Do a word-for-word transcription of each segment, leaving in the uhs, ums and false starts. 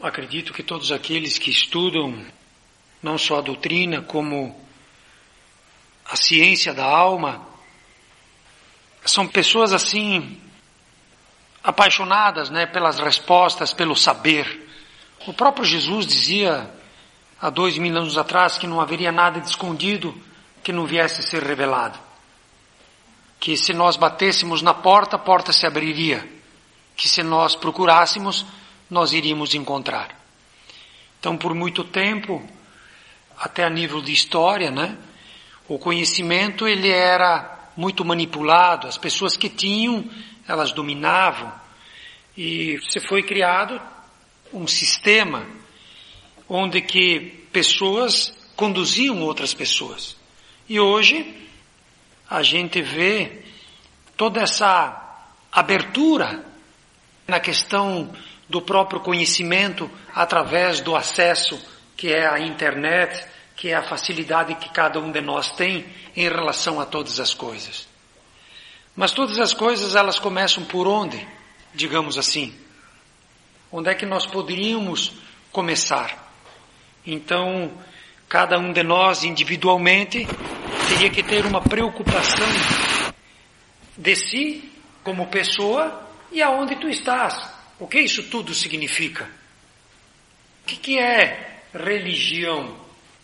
Acredito que todos aqueles que estudam não só a doutrina, como a ciência da alma, são pessoas assim, apaixonadas, né, pelas respostas, pelo saber. O próprio Jesus dizia, há dois mil anos atrás, que não haveria nada de escondido que não viesse a ser revelado. Que se nós batêssemos na porta, a porta se abriria. Que se nós procurássemos, nós iríamos encontrar. Então, por muito tempo, até a nível de história, né, o conhecimento ele era muito manipulado, as pessoas que tinham, elas dominavam, e se foi criado um sistema onde que pessoas conduziam outras pessoas. E hoje a gente vê toda essa abertura na questão do próprio conhecimento através do acesso que é a internet, que é a facilidade que cada um de nós tem em relação a todas as coisas. Mas todas as coisas, elas começam por onde? Digamos assim. Onde é que nós poderíamos começar? Então, cada um de nós individualmente teria que ter uma preocupação de si como pessoa e aonde tu estás. O que isso tudo significa? O que, que é religião?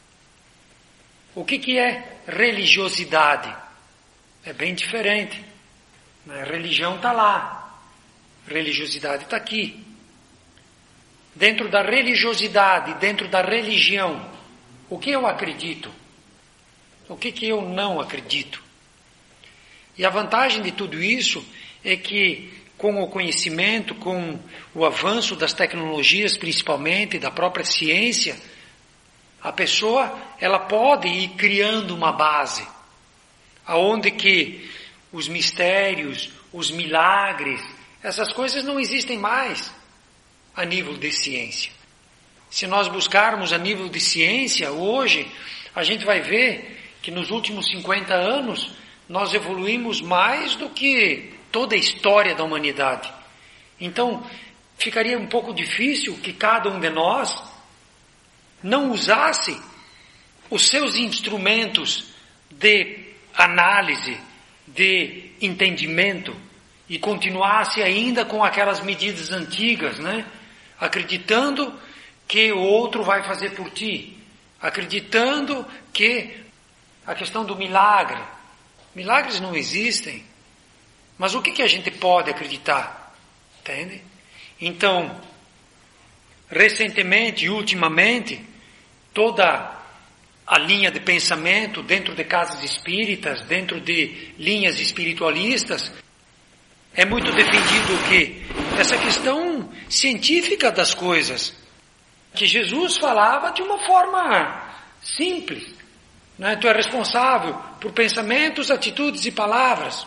O que, que é religiosidade? É bem diferente. A religião está lá. A religiosidade está aqui. Dentro da religiosidade, dentro da religião, o que eu acredito? O que, que eu não acredito? E a vantagem de tudo isso é que com o conhecimento, com o avanço das tecnologias, principalmente da própria ciência, a pessoa ela pode ir criando uma base, aonde que os mistérios, os milagres, essas coisas não existem mais a nível de ciência. Se nós buscarmos a nível de ciência, hoje, a gente vai ver que nos últimos cinquenta anos, nós evoluímos mais do que toda a história da humanidade. Então, ficaria um pouco difícil que cada um de nós não usasse os seus instrumentos de análise, de entendimento, e continuasse ainda com aquelas medidas antigas, né? Acreditando que o outro vai fazer por ti, acreditando que a questão do milagre, milagres não existem, mas o que, que a gente pode acreditar? Entende? Então, recentemente e ultimamente, toda a linha de pensamento dentro de casas espíritas, dentro de linhas espiritualistas, é muito defendido que essa questão científica das coisas, que Jesus falava de uma forma simples, né? Tu é responsável por pensamentos, atitudes e palavras.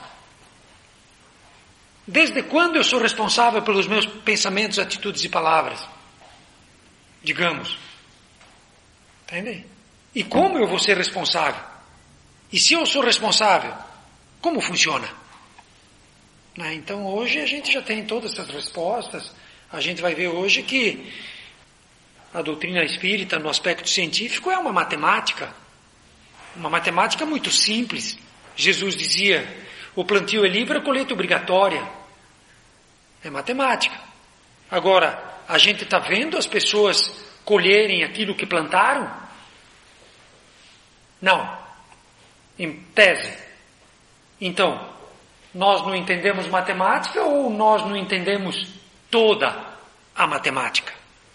Desde quando eu sou responsável pelos meus pensamentos, atitudes e palavras? Digamos. Entende? E como eu vou ser responsável? E se eu sou responsável, como funciona? Né? Então hoje a gente já tem todas essas respostas. A gente vai ver hoje que a doutrina espírita, no aspecto científico, é uma matemática. Uma matemática muito simples. Jesus dizia, o plantio é livre, a colheita é obrigatória. É matemática. Agora, a gente está vendo as pessoas colherem aquilo que plantaram? Não. Em tese. Então, nós não entendemos matemática ou nós não entendemos toda a matemática?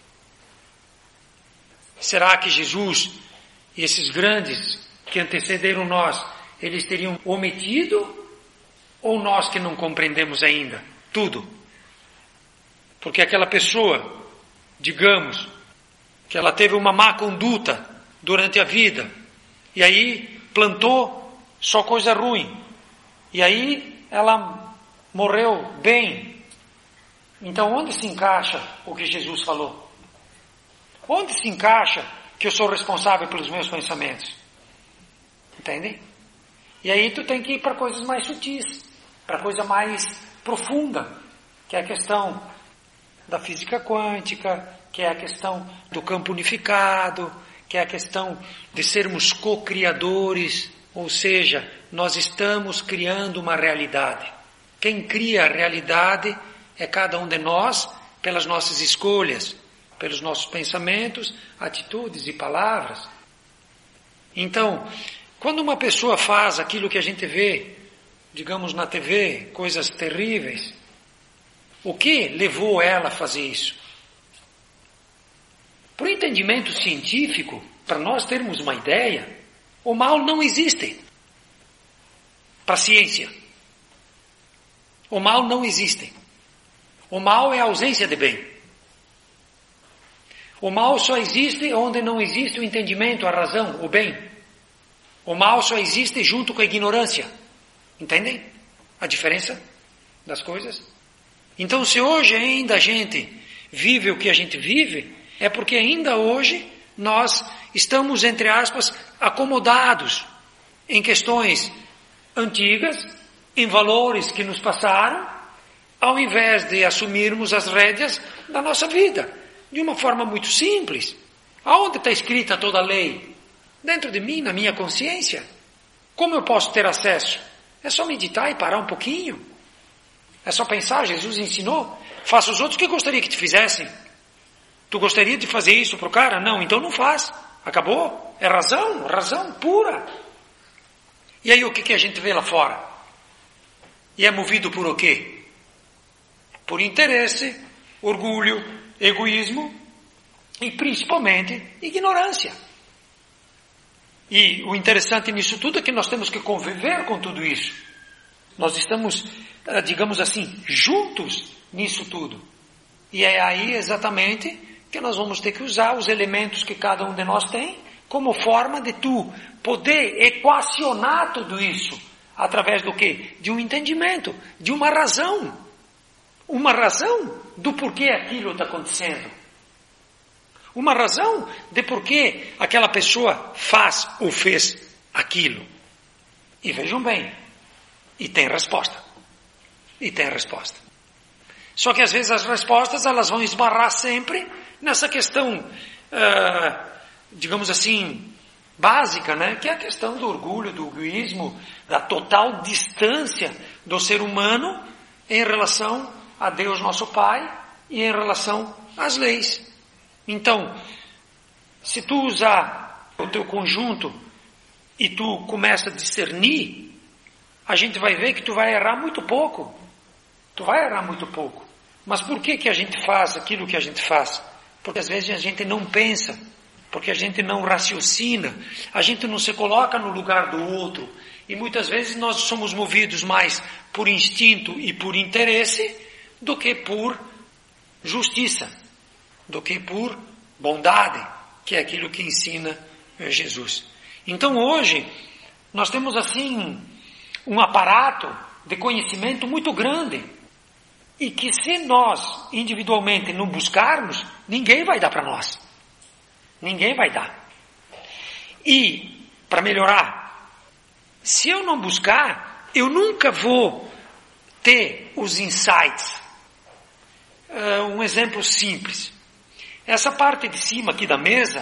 Será que Jesus e esses grandes que antecederam nós, eles teriam omitido ou nós que não compreendemos ainda tudo? Porque aquela pessoa, digamos, que ela teve uma má conduta durante a vida, e aí plantou só coisa ruim, e aí ela morreu bem. Então onde se encaixa o que Jesus falou? Onde se encaixa que eu sou responsável pelos meus pensamentos? Entende? E aí tu tem que ir para coisas mais sutis, para coisa mais profunda, que é a questão da física quântica, que é a questão do campo unificado, que é a questão de sermos co-criadores, ou seja, nós estamos criando uma realidade. Quem cria a realidade é cada um de nós, pelas nossas escolhas, pelos nossos pensamentos, atitudes e palavras. Então, quando uma pessoa faz aquilo que a gente vê, digamos na T V, coisas terríveis, o que levou ela a fazer isso? Por entendimento científico, para nós termos uma ideia, o mal não existe. Para a ciência. O mal não existe. O mal é a ausência de bem. O mal só existe onde não existe o entendimento, a razão, o bem. O mal só existe junto com a ignorância. Entendem a diferença das coisas? Então, se hoje ainda a gente vive o que a gente vive, é porque ainda hoje nós estamos, entre aspas, acomodados em questões antigas, em valores que nos passaram, ao invés de assumirmos as rédeas da nossa vida, de uma forma muito simples. Aonde está escrita toda a lei? Dentro de mim, na minha consciência. Como eu posso ter acesso? É só meditar e parar um pouquinho. É só pensar, Jesus ensinou, faça os outros que gostaria que te fizessem. Tu gostaria de fazer isso para o cara? Não, então não faz. Acabou. É razão, razão pura. E aí o que, que a gente vê lá fora? E é movido por o quê? Por interesse, orgulho, egoísmo e principalmente ignorância. E o interessante nisso tudo é que nós temos que conviver com tudo isso. Nós estamos, digamos assim, juntos nisso tudo. E é aí exatamente que nós vamos ter que usar os elementos que cada um de nós tem como forma de tu poder equacionar tudo isso através do quê? De um entendimento, de uma razão. Uma razão do porquê aquilo está acontecendo. Uma razão de porquê aquela pessoa faz ou fez aquilo. E vejam bem, e tem resposta. E tem resposta. Só que às vezes as respostas elas vão esbarrar sempre nessa questão, uh, digamos assim, básica, né? Que é a questão do orgulho, do egoísmo, da total distância do ser humano em relação a Deus nosso Pai e em relação às leis. Então, se tu usar o teu conjunto e tu começa a discernir, a gente vai ver que tu vai errar muito pouco. Tu vai errar muito pouco. Mas por que que a gente faz aquilo que a gente faz? Porque às vezes a gente não pensa, porque a gente não raciocina, a gente não se coloca no lugar do outro. E muitas vezes nós somos movidos mais por instinto e por interesse do que por justiça, do que por bondade, que é aquilo que ensina Jesus. Então hoje nós temos assim um aparato de conhecimento muito grande e que se nós individualmente não buscarmos, ninguém vai dar para nós. Ninguém vai dar. E para melhorar, se eu não buscar, eu nunca vou ter os insights. Uh, um exemplo simples. Essa parte de cima aqui da mesa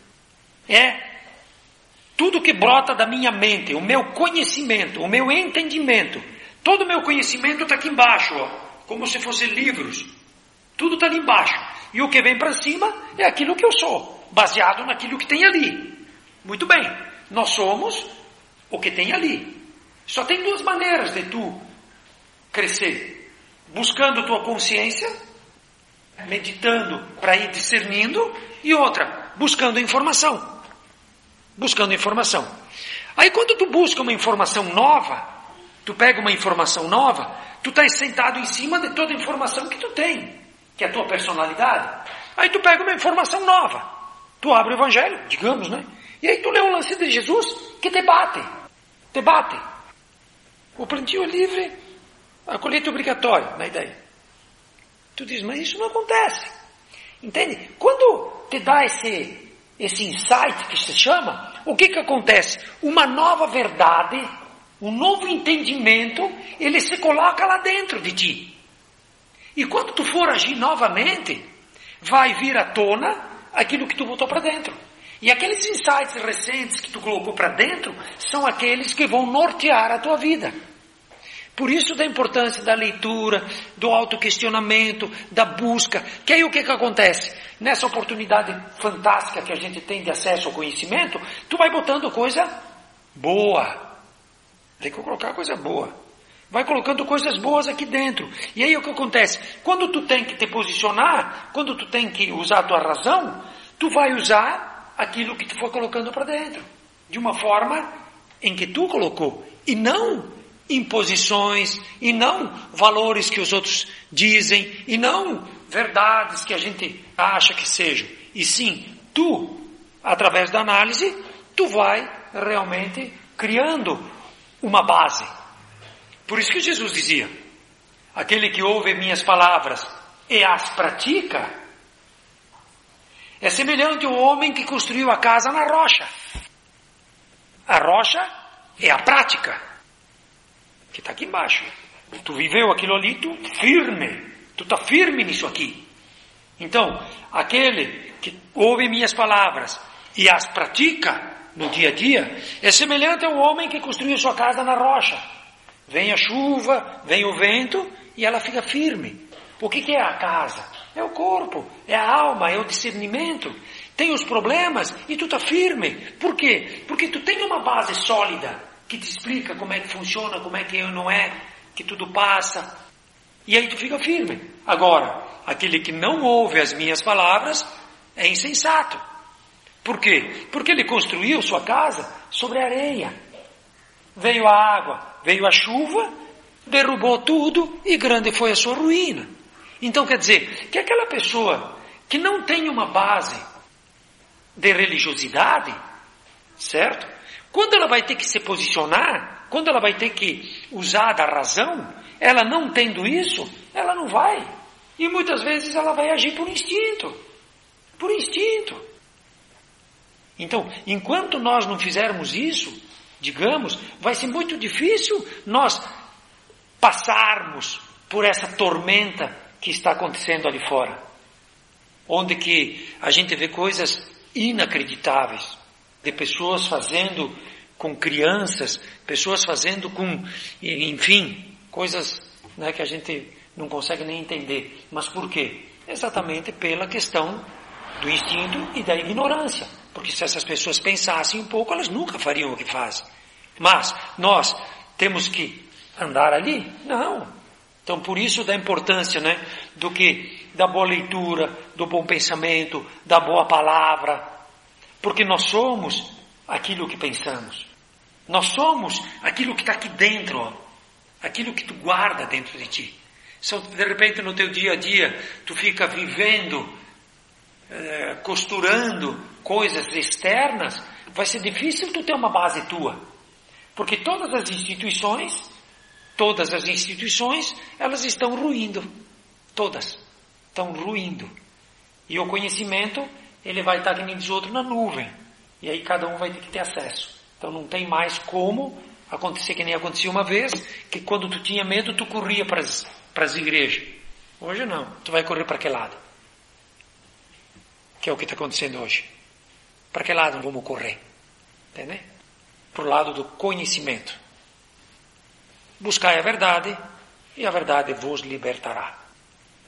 é tudo que brota da minha mente, o meu conhecimento, o meu entendimento. Todo o meu conhecimento está aqui embaixo, ó, como se fossem livros. Tudo está ali embaixo. E o que vem para cima é aquilo que eu sou, baseado naquilo que tem ali. Muito bem, nós somos o que tem ali. Só tem duas maneiras de tu crescer. Buscando tua consciência, meditando para ir discernindo, e outra, buscando informação. Buscando informação. Aí quando tu busca uma informação nova, tu pega uma informação nova, tu estás sentado em cima de toda a informação que tu tem, que é a tua personalidade. Aí tu pega uma informação nova, tu abre o Evangelho, digamos, né? E aí tu lê o lance de Jesus, que te bate, te bate. O plantio é livre, a colheita é obrigatória, na ideia. Tu diz, mas isso não acontece. Entende? Quando te dá esse, esse insight que se chama, o que que acontece? Uma nova verdade, um novo entendimento, ele se coloca lá dentro de ti. E quando tu for agir novamente, vai vir à tona aquilo que tu botou para dentro. E aqueles insights recentes que tu colocou para dentro são aqueles que vão nortear a tua vida. Por isso da importância da leitura, do autoquestionamento, da busca. Que aí o que que acontece? Nessa oportunidade fantástica que a gente tem de acesso ao conhecimento, tu vai botando coisa boa. Tem que colocar coisa boa. Vai colocando coisas boas aqui dentro. E aí o que acontece? Quando tu tem que te posicionar, quando tu tem que usar a tua razão, tu vai usar aquilo que tu for colocando para dentro. De uma forma em que tu colocou. E não imposições, e não valores que os outros dizem, e não verdades que a gente acha que sejam. E sim, tu, através da análise, tu vai realmente criando uma base. Por isso que Jesus dizia, aquele que ouve minhas palavras e as pratica, é semelhante ao homem que construiu a casa na rocha. A rocha é a prática, que está aqui embaixo. Tu viveu aquilo ali, tu firme, tu está firme nisso aqui. Então, aquele que ouve minhas palavras e as pratica no dia a dia, é semelhante ao homem que construiu sua casa na rocha. Vem a chuva, vem o vento e ela fica firme. O que que é a casa? É o corpo, é a alma, é o discernimento. Tem os problemas e tu está firme. Por quê? Porque tu tem uma base sólida que te explica como é que funciona, como é que não é, que tudo passa. E aí tu fica firme. Agora, aquele que não ouve as minhas palavras é insensato. Por quê? Porque ele construiu sua casa sobre areia. Veio a água, veio a chuva, derrubou tudo e grande foi a sua ruína. Então quer dizer, que aquela pessoa que não tem uma base de religiosidade, certo? Quando ela vai ter que se posicionar, quando ela vai ter que usar da razão, ela não tendo isso, ela não vai. E muitas vezes ela vai agir por instinto. Por instinto. Então, enquanto nós não fizermos isso, digamos, vai ser muito difícil nós passarmos por essa tormenta que está acontecendo ali fora. Onde que a gente vê coisas inacreditáveis. De pessoas fazendo com crianças, pessoas fazendo com, enfim, coisas, né, que a gente não consegue nem entender. Mas por quê? Exatamente pela questão do instinto e da ignorância. Porque se essas pessoas pensassem um pouco, elas nunca fariam o que fazem. Mas nós temos que andar ali? Não. Então por isso da importância, né, do que? Da boa leitura, do bom pensamento, da boa palavra. Porque nós somos aquilo que pensamos. Nós somos aquilo que está aqui dentro, ó. Aquilo que tu guarda dentro de ti. Se de repente no teu dia a dia tu fica vivendo, eh, costurando coisas externas, vai ser difícil tu ter uma base tua. Porque todas as instituições, todas as instituições, elas estão ruindo. Todas estão ruindo. E o conhecimento, ele vai estar que nem diz outro na nuvem. E aí cada um vai ter que ter acesso. Então não tem mais como acontecer que nem acontecia uma vez, que quando tu tinha medo, tu corria para as igrejas. Hoje não. Tu vai correr para que lado? Que é o que está acontecendo hoje. Para que lado vamos correr? Entende? Para o lado do conhecimento. Buscai a verdade, e a verdade vos libertará.